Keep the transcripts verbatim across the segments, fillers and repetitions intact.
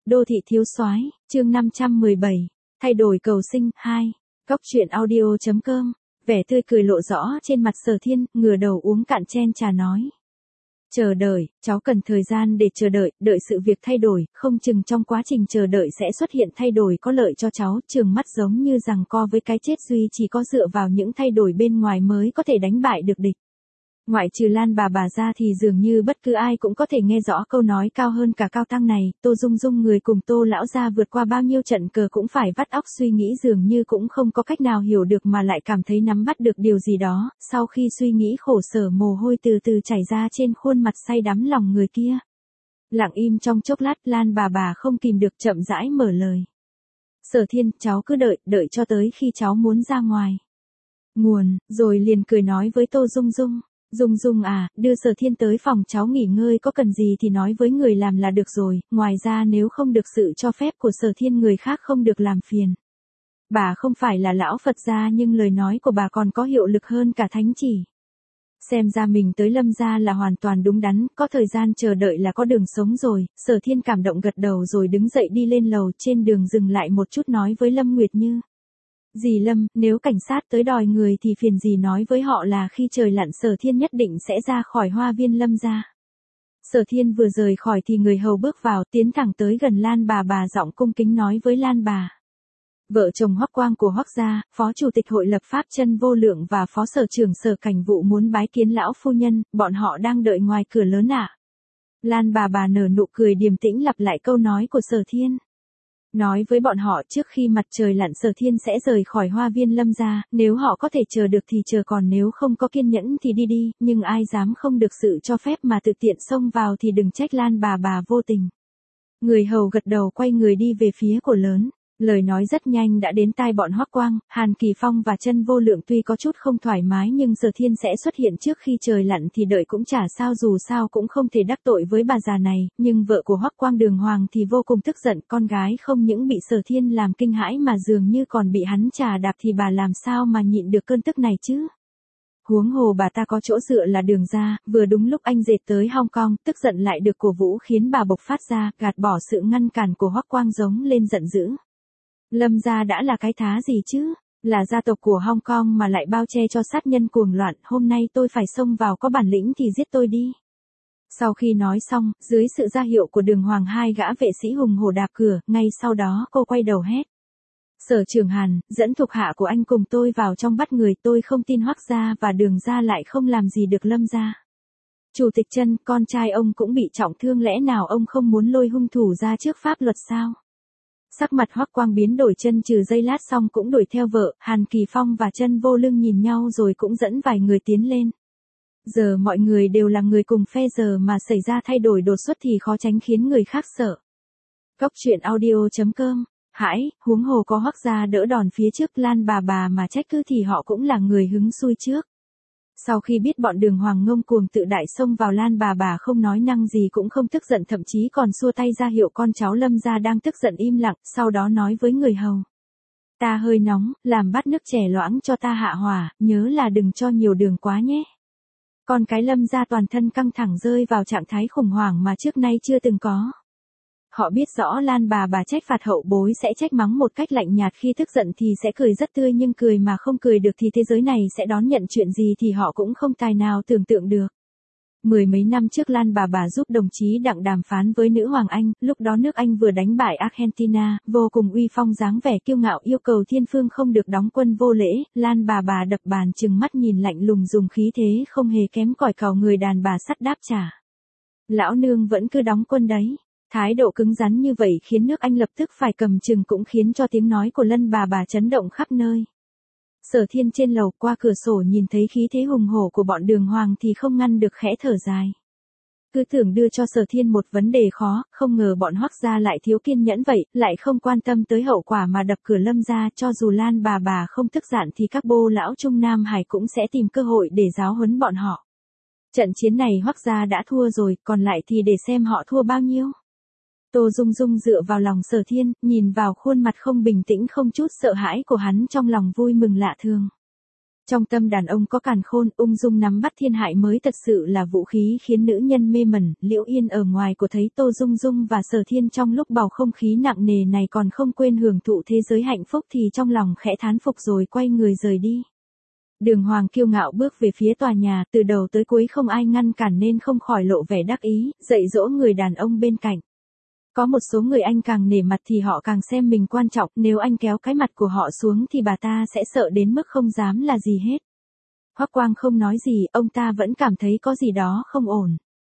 Đô thị thiếu soái, chương năm trăm mười bảy, thay đổi cầu sinh, hai. Góc truyện audio.com, vẻ tươi cười lộ rõ trên mặt Sở Thiên, ngửa đầu uống cạn chén trà nói. Chờ đợi, cháu cần thời gian để chờ đợi, đợi sự việc thay đổi, không chừng trong quá trình chờ đợi sẽ xuất hiện thay đổi có lợi cho cháu, trường mắt giống như rằng co với cái chết duy chỉ có dựa vào những thay đổi bên ngoài mới có thể đánh bại được địch. Ngoại trừ Lan bà bà ra thì dường như bất cứ ai cũng có thể nghe rõ câu nói cao hơn cả cao tăng này, Tô Dung Dung người cùng Tô lão gia vượt qua bao nhiêu trận cờ cũng phải vắt óc suy nghĩ dường như cũng không có cách nào hiểu được mà lại cảm thấy nắm bắt được điều gì đó, sau khi suy nghĩ khổ sở mồ hôi từ từ chảy ra trên khuôn mặt say đắm lòng người kia. Lặng im trong chốc lát, Lan bà bà không kìm được chậm rãi mở lời. Sở Thiên, cháu cứ đợi, đợi cho tới khi cháu muốn ra ngoài. Nguồn, rồi liền cười nói với Tô Dung Dung. Dung Dung à, đưa Sở Thiên tới phòng cháu nghỉ ngơi, có cần gì thì nói với người làm là được rồi, ngoài ra nếu không được sự cho phép của Sở Thiên người khác không được làm phiền. Bà không phải là lão Phật gia nhưng lời nói của bà còn có hiệu lực hơn cả thánh chỉ. Xem ra mình tới Lâm gia là hoàn toàn đúng đắn, có thời gian chờ đợi là có đường sống rồi. Sở Thiên cảm động gật đầu rồi đứng dậy đi lên lầu, trên đường dừng lại một chút nói với Lâm Nguyệt Như. Dì Lâm, nếu cảnh sát tới đòi người thì phiền dì nói với họ là khi trời lặn Sở Thiên nhất định sẽ ra khỏi hoa viên Lâm gia. Sở Thiên vừa rời khỏi thì người hầu bước vào, tiến thẳng tới gần Lan bà bà giọng cung kính nói với Lan bà. Vợ chồng Hoắc Quang của Hoắc gia, phó chủ tịch hội lập pháp Chân Vô Lượng và phó sở trưởng sở cảnh vụ muốn bái kiến lão phu nhân, bọn họ đang đợi ngoài cửa lớn ạ. Lan bà bà nở nụ cười điềm tĩnh lặp lại câu nói của Sở Thiên. Nói với bọn họ trước khi mặt trời lặn Sở Thiên sẽ rời khỏi hoa viên Lâm gia, nếu họ có thể chờ được thì chờ, còn nếu không có kiên nhẫn thì đi đi, nhưng ai dám không được sự cho phép mà tự tiện xông vào thì đừng trách Lan bà bà vô tình. Người hầu gật đầu quay người đi về phía cửa lớn. Lời nói rất nhanh đã đến tai bọn Hoắc Quang, Hàn Kỳ Phong và Chân Vô Lượng tuy có chút không thoải mái nhưng Sở Thiên sẽ xuất hiện trước khi trời lặn thì đợi cũng chả sao, dù sao cũng không thể đắc tội với bà già này, nhưng vợ của Hoắc Quang Đường Hoàng thì vô cùng tức giận, con gái không những bị Sở Thiên làm kinh hãi mà dường như còn bị hắn chà đạp thì bà làm sao mà nhịn được cơn tức này chứ. Huống hồ bà ta có chỗ dựa là Đường gia, vừa đúng lúc anh dệt tới Hong Kong, tức giận lại được cổ vũ khiến bà bộc phát ra, gạt bỏ sự ngăn cản của Hoắc Quang giống lên giận dữ. Lâm gia đã là cái thá gì chứ, là gia tộc của Hong Kong mà lại bao che cho sát nhân cuồng loạn, hôm nay tôi phải xông vào, có bản lĩnh thì giết tôi đi. Sau khi nói xong, dưới sự ra hiệu của Đường Hoàng hai gã vệ sĩ hùng hổ đạp cửa, ngay sau đó cô quay đầu hét. Sở trưởng Hàn, dẫn thuộc hạ của anh cùng tôi vào trong bắt người, tôi không tin Hoắc gia và Đường gia lại không làm gì được Lâm gia. Chủ tịch Chân, con trai ông cũng bị trọng thương, lẽ nào ông không muốn lôi hung thủ ra trước pháp luật sao? Sắc mặt Hoắc Quang biến đổi, chân trừ giây lát xong cũng đuổi theo vợ, Hàn Kỳ Phong và Chân Vô Lương nhìn nhau rồi cũng dẫn vài người tiến lên. Giờ mọi người đều là người cùng phe, giờ mà xảy ra thay đổi đột xuất thì khó tránh khiến người khác sợ. Góc truyện audio.com, hãi, huống hồ có Hoắc gia đỡ đòn phía trước, Lan bà bà mà trách cứ thì họ cũng là người hứng xui trước. Sau khi biết bọn Đường Hoàng ngông cuồng tự đại xông vào, Lan bà bà không nói năng gì cũng không tức giận, thậm chí còn xua tay ra hiệu con cháu Lâm gia đang tức giận im lặng, sau đó nói với người hầu. Ta hơi nóng, làm bát nước chè loãng cho ta hạ hỏa, nhớ là đừng cho nhiều đường quá nhé. Con cái Lâm gia toàn thân căng thẳng, rơi vào trạng thái khủng hoảng mà trước nay chưa từng có. Họ biết rõ Lan bà bà trách phạt hậu bối sẽ trách mắng một cách lạnh nhạt, khi tức giận thì sẽ cười rất tươi, nhưng cười mà không cười được thì thế giới này sẽ đón nhận chuyện gì thì họ cũng không tài nào tưởng tượng được. Mười mấy năm trước Lan bà bà giúp đồng chí Đặng đàm phán với nữ hoàng Anh, lúc đó nước Anh vừa đánh bại Argentina, vô cùng uy phong dáng vẻ kiêu ngạo, yêu cầu Thiên Phương không được đóng quân vô lễ, Lan bà bà đập bàn trừng mắt nhìn lạnh lùng, dùng khí thế không hề kém cỏi cào người đàn bà sắt đáp trả. Lão nương vẫn cứ đóng quân đấy. Thái độ cứng rắn như vậy khiến nước Anh lập tức phải cầm chừng, cũng khiến cho tiếng nói của Lân bà bà chấn động khắp nơi. Sở Thiên trên lầu qua cửa sổ nhìn thấy khí thế hùng hổ của bọn Đường Hoàng thì không ngăn được khẽ thở dài. Cứ tưởng đưa cho Sở Thiên một vấn đề khó, không ngờ bọn Hoắc gia lại thiếu kiên nhẫn vậy, lại không quan tâm tới hậu quả mà đập cửa Lâm gia, cho dù Lan bà bà không tức giận thì các bô lão Trung Nam Hải cũng sẽ tìm cơ hội để giáo huấn bọn họ. Trận chiến này Hoắc gia đã thua rồi, còn lại thì để xem họ thua bao nhiêu. Tô Dung Dung dựa vào lòng Sở Thiên, nhìn vào khuôn mặt không bình tĩnh không chút sợ hãi của hắn, trong lòng vui mừng lạ thường. Trong tâm đàn ông có càn khôn, ung dung nắm bắt thiên hại mới thật sự là vũ khí khiến nữ nhân mê mẩn. Liễu Yên ở ngoài của thấy Tô Dung Dung và Sở Thiên trong lúc bầu không khí nặng nề này còn không quên hưởng thụ thế giới hạnh phúc thì trong lòng khẽ thán phục rồi quay người rời đi. Đường Hoàng kiêu ngạo bước về phía tòa nhà, từ đầu tới cuối không ai ngăn cản nên không khỏi lộ vẻ đắc ý, dạy dỗ người đàn ông bên cạnh. Có một số người anh càng nể mặt thì họ càng xem mình quan trọng, nếu anh kéo cái mặt của họ xuống thì bà ta sẽ sợ đến mức không dám là gì hết. Hoắc Quang không nói gì, ông ta vẫn cảm thấy có gì đó không ổn.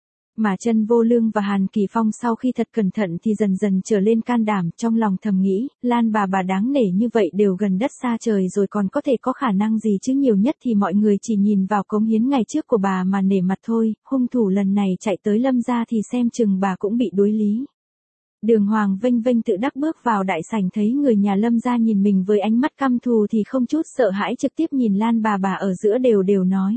Mà Chân Vô Lương và Hàn Kỳ Phong sau khi thật cẩn thận thì dần dần trở lên can đảm, trong lòng thầm nghĩ, Lan bà bà đáng nể như vậy đều gần đất xa trời rồi còn có thể có khả năng gì chứ, nhiều nhất thì mọi người chỉ nhìn vào cống hiến ngày trước của bà mà nể mặt thôi, hung thủ lần này chạy tới Lâm gia thì xem chừng bà cũng bị đối lý. Đường Hoàng vênh vênh tự đắc bước vào đại sảnh, thấy người nhà Lâm gia nhìn mình với ánh mắt căm thù thì không chút sợ hãi trực tiếp nhìn Lan bà bà ở giữa đều đều nói.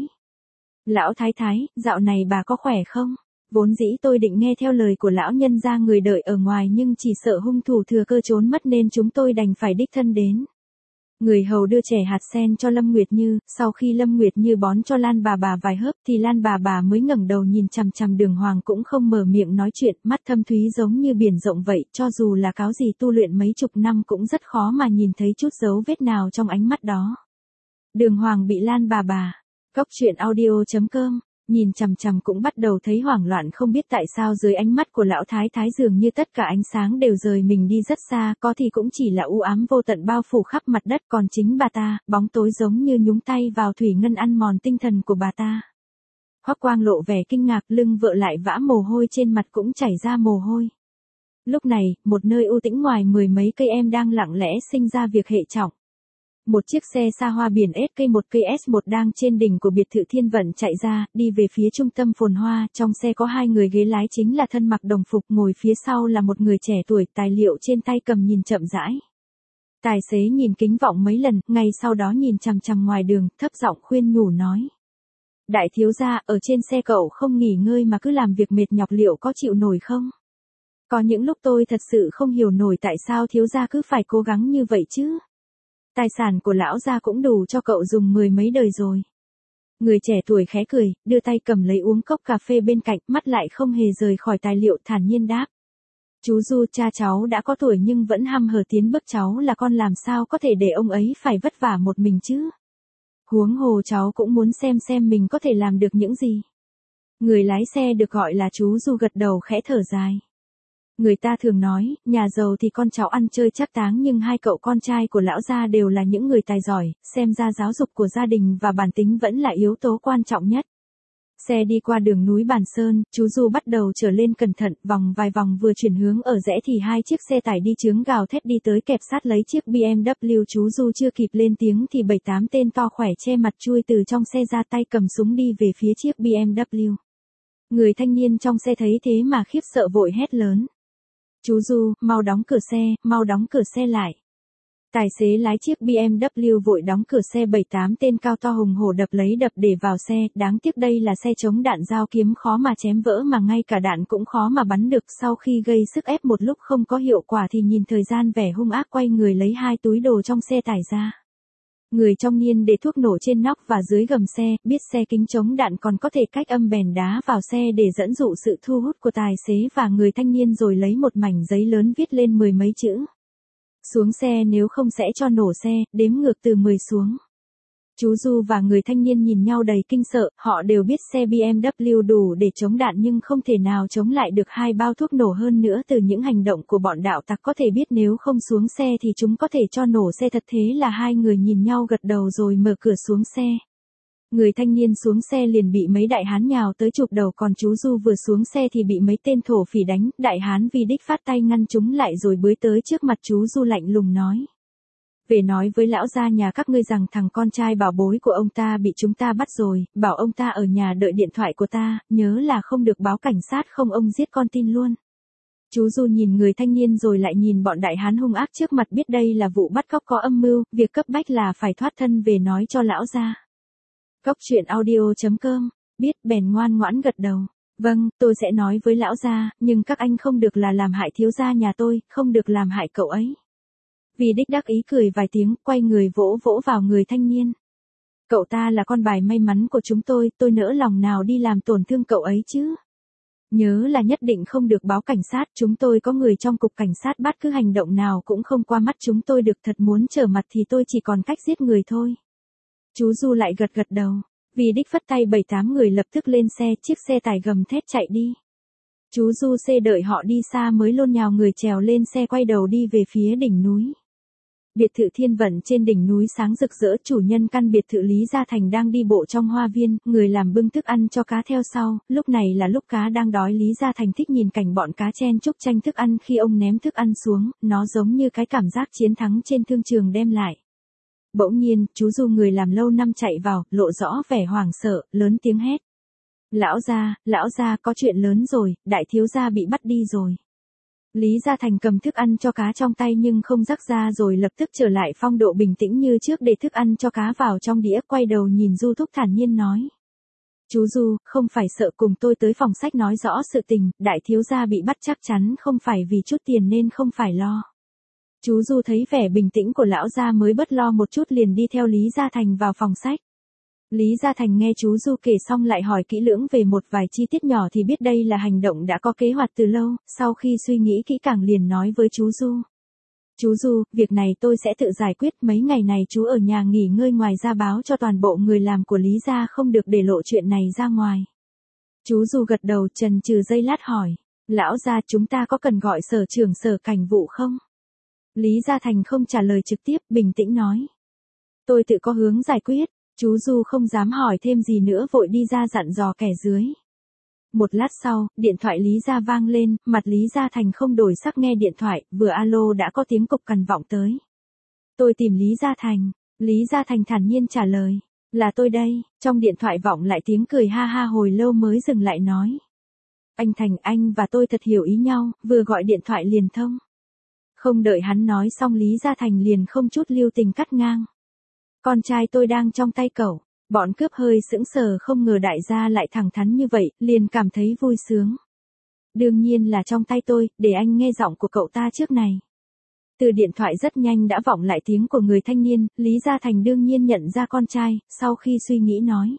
Lão thái thái, dạo này bà có khỏe không? Vốn dĩ tôi định nghe theo lời của lão nhân gia người đợi ở ngoài nhưng chỉ sợ hung thủ thừa cơ trốn mất nên chúng tôi đành phải đích thân đến. Người hầu đưa chè hạt sen cho Lâm Nguyệt Như, sau khi Lâm Nguyệt Như bón cho Lan bà bà vài hớp thì Lan bà bà mới ngẩng đầu nhìn chằm chằm Đường Hoàng, cũng không mở miệng nói chuyện, mắt thâm thúy giống như biển rộng vậy, cho dù là cáo gì tu luyện mấy chục năm cũng rất khó mà nhìn thấy chút dấu vết nào trong ánh mắt đó. Đường Hoàng bị Lan bà bà, Cốc Truyện Audio chấm com nhìn chằm chằm cũng bắt đầu thấy hoảng loạn, không biết tại sao dưới ánh mắt của lão thái thái dường như tất cả ánh sáng đều rời mình đi rất xa, có thì cũng chỉ là u ám vô tận bao phủ khắp mặt đất, còn chính bà ta, bóng tối giống như nhúng tay vào thủy ngân ăn mòn tinh thần của bà ta. Hoắc Quang lộ vẻ kinh ngạc, lưng vợ lại vã mồ hôi, trên mặt cũng chảy ra mồ hôi. Lúc này, một nơi u tĩnh ngoài mười mấy cây em đang lặng lẽ sinh ra việc hệ trọng. Một chiếc xe xa hoa biển ét ca một cây ét một đang trên đỉnh của biệt thự Thiên Vận chạy ra, đi về phía trung tâm phồn hoa, trong xe có hai người, ghế lái chính là thân mặc đồng phục, ngồi phía sau là một người trẻ tuổi, tài liệu trên tay cầm nhìn chậm rãi. Tài xế nhìn kính vọng mấy lần, ngay sau đó nhìn chằm chằm ngoài đường, thấp giọng khuyên nhủ nói. Đại thiếu gia, ở trên xe cậu không nghỉ ngơi mà cứ làm việc mệt nhọc liệu có chịu nổi không? Có những lúc tôi thật sự không hiểu nổi tại sao thiếu gia cứ phải cố gắng như vậy chứ. Tài sản của lão gia cũng đủ cho cậu dùng mười mấy đời rồi. Người trẻ tuổi khẽ cười, đưa tay cầm lấy uống cốc cà phê bên cạnh, mắt lại không hề rời khỏi tài liệu, thản nhiên đáp. Chú Du, cha cháu đã có tuổi nhưng vẫn hăm hở tiến bước, cháu là con làm sao có thể để ông ấy phải vất vả một mình chứ. Huống hồ cháu cũng muốn xem xem mình có thể làm được những gì. Người lái xe được gọi là chú Du gật đầu khẽ thở dài. Người ta thường nói, nhà giàu thì con cháu ăn chơi chắc táng, nhưng hai cậu con trai của lão gia đều là những người tài giỏi, xem ra giáo dục của gia đình và bản tính vẫn là yếu tố quan trọng nhất. Xe đi qua đường núi Bàn Sơn, chú Du bắt đầu trở lên cẩn thận, vòng vài vòng vừa chuyển hướng ở rẽ thì hai chiếc xe tải đi chướng gào thét đi tới kẹp sát lấy chiếc bê em vê, chú Du chưa kịp lên tiếng thì bảy tám tên to khỏe che mặt chui từ trong xe ra, tay cầm súng đi về phía chiếc bê em vê. Người thanh niên trong xe thấy thế mà khiếp sợ vội hét lớn. Chú Du, mau đóng cửa xe, mau đóng cửa xe lại. Tài xế lái chiếc bê em vê vội đóng cửa xe, bảy tám tên cao to hùng hổ đập lấy đập để vào xe, đáng tiếc đây là xe chống đạn, dao kiếm khó mà chém vỡ mà ngay cả đạn cũng khó mà bắn được, sau khi gây sức ép một lúc không có hiệu quả thì nhìn thời gian vẻ hung ác quay người lấy hai túi đồ trong xe tải ra. Người trong niên để thuốc nổ trên nóc và dưới gầm xe, biết xe kính chống đạn còn có thể cách âm bèn đá vào xe để dẫn dụ sự thu hút của tài xế và người thanh niên, rồi lấy một mảnh giấy lớn viết lên mười mấy chữ. Xuống xe nếu không sẽ cho nổ xe, đếm ngược từ mười xuống. Chú Du và người thanh niên nhìn nhau đầy kinh sợ, họ đều biết xe bê em vê đủ để chống đạn nhưng không thể nào chống lại được hai bao thuốc nổ, hơn nữa từ những hành động của bọn đạo tặc có thể biết nếu không xuống xe thì chúng có thể cho nổ xe thật, thế là hai người nhìn nhau gật đầu rồi mở cửa xuống xe. Người thanh niên xuống xe liền bị mấy đại hán nhào tới chụp đầu, còn chú Du vừa xuống xe thì bị mấy tên thổ phỉ đánh, đại hán vì đích phát tay ngăn chúng lại rồi bới tới trước mặt chú Du lạnh lùng nói. Về nói với lão gia nhà các ngươi rằng thằng con trai bảo bối của ông ta bị chúng ta bắt rồi, bảo ông ta ở nhà đợi điện thoại của ta, nhớ là không được báo cảnh sát không ông giết con tin luôn. Chú Du nhìn người thanh niên rồi lại nhìn bọn đại hán hung ác trước mặt, biết đây là vụ bắt cóc có âm mưu, việc cấp bách là phải thoát thân về nói cho lão gia. Cốc Truyện Audio chấm com, biết bèn ngoan ngoãn gật đầu. Vâng, tôi sẽ nói với lão gia, nhưng các anh không được là làm hại thiếu gia nhà tôi, không được làm hại cậu ấy. Vì đích đắc ý cười vài tiếng, quay người vỗ vỗ vào người thanh niên. Cậu ta là con bài may mắn của chúng tôi, tôi nỡ lòng nào đi làm tổn thương cậu ấy chứ. Nhớ là nhất định không được báo cảnh sát, chúng tôi có người trong cục cảnh sát bắt cứ hành động nào cũng không qua mắt chúng tôi được, thật muốn trở mặt thì tôi chỉ còn cách giết người thôi. Chú Du lại gật gật đầu, vì đích phất tay bảy tám người lập tức lên xe, chiếc xe tải gầm thét chạy đi. Chú Du xê đợi họ đi xa mới lôn nhào người trèo lên xe quay đầu đi về phía đỉnh núi. Biệt thự Thiên Vận trên đỉnh núi sáng rực rỡ, chủ nhân căn biệt thự Lý Gia Thành đang đi bộ trong hoa viên, người làm bưng thức ăn cho cá theo sau, lúc này là lúc cá đang đói. Lý Gia Thành thích nhìn cảnh bọn cá chen chúc tranh thức ăn khi ông ném thức ăn xuống, nó giống như cái cảm giác chiến thắng trên thương trường đem lại. Bỗng nhiên, chú Du người làm lâu năm chạy vào, lộ rõ vẻ hoảng sợ, lớn tiếng hét. Lão gia, lão gia, có chuyện lớn rồi, đại thiếu gia bị bắt đi rồi. Lý Gia Thành cầm thức ăn cho cá trong tay nhưng không rắc ra rồi lập tức trở lại phong độ bình tĩnh như trước, để thức ăn cho cá vào trong đĩa, quay đầu nhìn Du Thúc thản nhiên nói. Chú Du, không phải sợ, cùng tôi tới phòng sách nói rõ sự tình, đại thiếu gia bị bắt chắc chắn không phải vì chút tiền nên không phải lo. Chú Du thấy vẻ bình tĩnh của lão gia mới bớt lo một chút, liền đi theo Lý Gia Thành vào phòng sách. Lý Gia Thành nghe chú Du kể xong lại hỏi kỹ lưỡng về một vài chi tiết nhỏ thì biết đây là hành động đã có kế hoạch từ lâu, sau khi suy nghĩ kỹ càng liền nói với chú Du. Chú Du, việc này tôi sẽ tự giải quyết, mấy ngày này chú ở nhà nghỉ ngơi, ngoài ra báo cho toàn bộ người làm của Lý Gia không được để lộ chuyện này ra ngoài. Chú Du gật đầu, chần chừ giây lát hỏi, lão gia, chúng ta có cần gọi sở trưởng sở cảnh vụ không? Lý Gia Thành không trả lời trực tiếp, bình tĩnh nói. Tôi tự có hướng giải quyết. Chú Du không dám hỏi thêm gì nữa, vội đi ra dặn dò kẻ dưới. Một lát sau, điện thoại Lý Gia vang lên, mặt Lý Gia Thành không đổi sắc nghe điện thoại, vừa alo đã có tiếng cục cằn vọng tới. Tôi tìm Lý Gia Thành. Lý Gia Thành thản nhiên trả lời. Là tôi đây. Trong điện thoại vọng lại tiếng cười ha ha hồi lâu mới dừng lại nói. Anh Thành, anh và tôi thật hiểu ý nhau, vừa gọi điện thoại liền thông. Không đợi hắn nói xong Lý Gia Thành liền không chút lưu tình cắt ngang. Con trai tôi đang trong tay cậu. Bọn cướp hơi sững sờ, không ngờ đại gia lại thẳng thắn như vậy, liền cảm thấy vui sướng. Đương nhiên là trong tay tôi, để anh nghe giọng của cậu ta trước này. Từ điện thoại rất nhanh đã vọng lại tiếng của người thanh niên, Lý Gia Thành đương nhiên nhận ra con trai, sau khi suy nghĩ nói.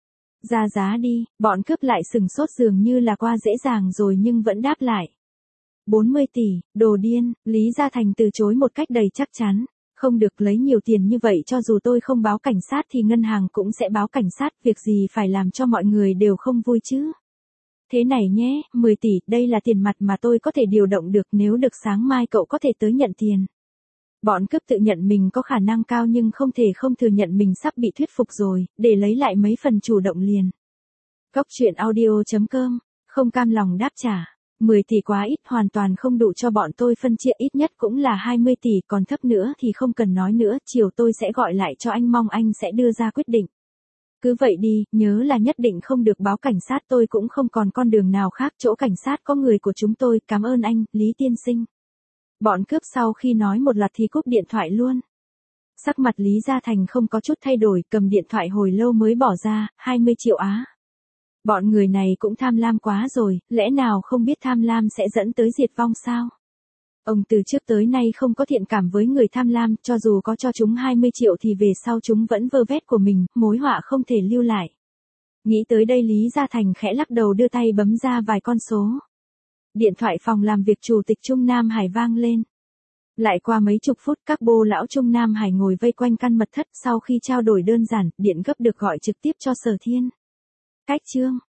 Ra giá đi, bọn cướp lại sừng sốt dường như là qua dễ dàng rồi nhưng vẫn đáp lại. bốn mươi tỷ, đồ điên, Lý Gia Thành từ chối một cách đầy chắc chắn. Không được, lấy nhiều tiền như vậy cho dù tôi không báo cảnh sát thì ngân hàng cũng sẽ báo cảnh sát, việc gì phải làm cho mọi người đều không vui chứ. Thế này nhé, mười tỷ, đây là tiền mặt mà tôi có thể điều động được, nếu được sáng mai cậu có thể tới nhận tiền. Bọn cướp tự nhận mình có khả năng cao nhưng không thể không thừa nhận mình sắp bị thuyết phục rồi, để lấy lại mấy phần chủ động liền. Góc truyện audio chấm com, không cam lòng đáp trả. mười tỷ quá ít, hoàn toàn không đủ cho bọn tôi phân chia, ít nhất cũng là hai mươi tỷ, còn thấp nữa thì không cần nói nữa, chiều tôi sẽ gọi lại cho anh, mong anh sẽ đưa ra quyết định. Cứ vậy đi, nhớ là nhất định không được báo cảnh sát, tôi cũng không còn con đường nào khác, chỗ cảnh sát có người của chúng tôi, cảm ơn anh, Lý tiên sinh. Bọn cướp sau khi nói một loạt thì cúp điện thoại luôn. Sắc mặt Lý Gia Thành không có chút thay đổi, cầm điện thoại hồi lâu mới bỏ ra, hai mươi triệu á. Bọn người này cũng tham lam quá rồi, lẽ nào không biết tham lam sẽ dẫn tới diệt vong sao? Ông từ trước tới nay không có thiện cảm với người tham lam, cho dù có cho chúng hai mươi triệu thì về sau chúng vẫn vơ vét của mình, mối họa không thể lưu lại. Nghĩ tới đây Lý Gia Thành khẽ lắc đầu, đưa tay bấm ra vài con số. Điện thoại phòng làm việc Chủ tịch Trung Nam Hải vang lên. Lại qua mấy chục phút, các bô lão Trung Nam Hải ngồi vây quanh căn mật thất, sau khi trao đổi đơn giản, điện gấp được gọi trực tiếp cho Sở Thiên. Cách chương